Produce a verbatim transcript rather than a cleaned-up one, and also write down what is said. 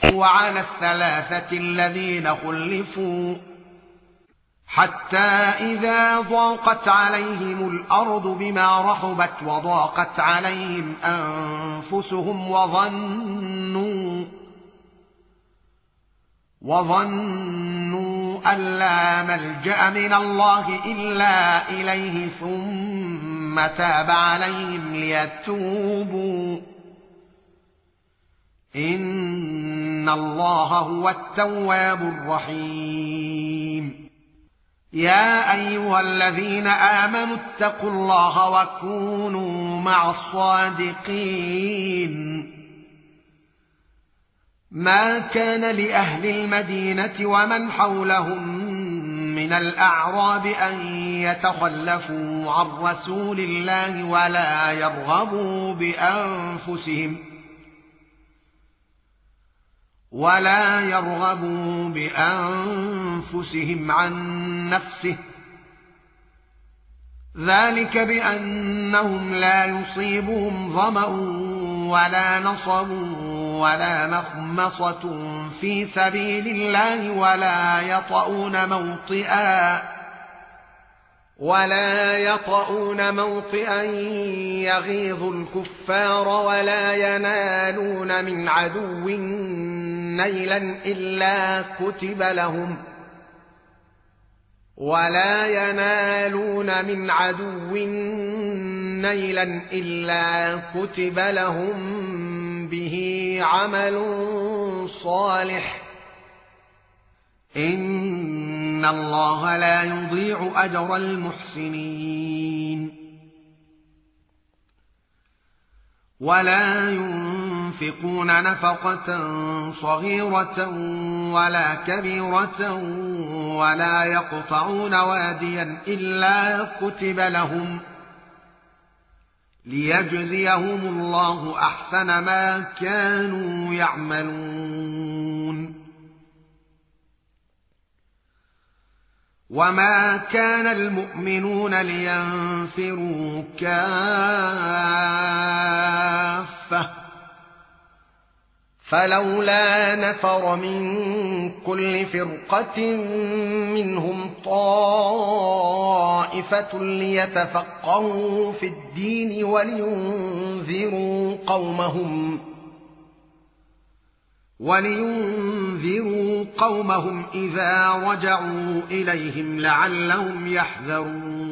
وعلى الثلاثة الذين خلفوا حتى إذا ضاقت عليهم الأرض بما رحبت وضاقت عليهم أنفسهم وظنوا وظنوا أن لا ملجأ من الله إلا إليه ثم تاب عليهم ليتوبوا إن الله هو التواب الرحيم. يا أيها الذين آمنوا اتقوا الله وكونوا مع الصادقين. ما كان لأهل المدينة ومن حولهم من الأعراب أن يتخلفوا عن رسول الله ولا يرغبوا بأنفسهم ولا يرغبوا بأنفسهم عن نفسه، ذلك بأنهم لا يصيبهم ظمأ ولا نصب ولا مخمصة في سبيل الله ولا يطؤون موطئا ولا يطؤون موطئا يغيظ الكفار ولا ينالون من عدو نيلا إلا كتب لهم ولا ينالون من عدو نيلا إلا كتب لهم به عمل صالح إن الله لا يضيع أجر المحسنين. ولا ينفقون نفقة صغيرة ولا كبيرة ولا يقطعون واديا إلا كتب لهم ليجزيهم الله أحسن ما كانوا يعملون. وما كان المؤمنون لينفروا كافة فلولا نفر من كل فرقة منهم طائفة ليتفقهوا في الدين ولينذروا قومهم ولينذروا قومهم إذا رجعوا إليهم لعلهم يحذرون.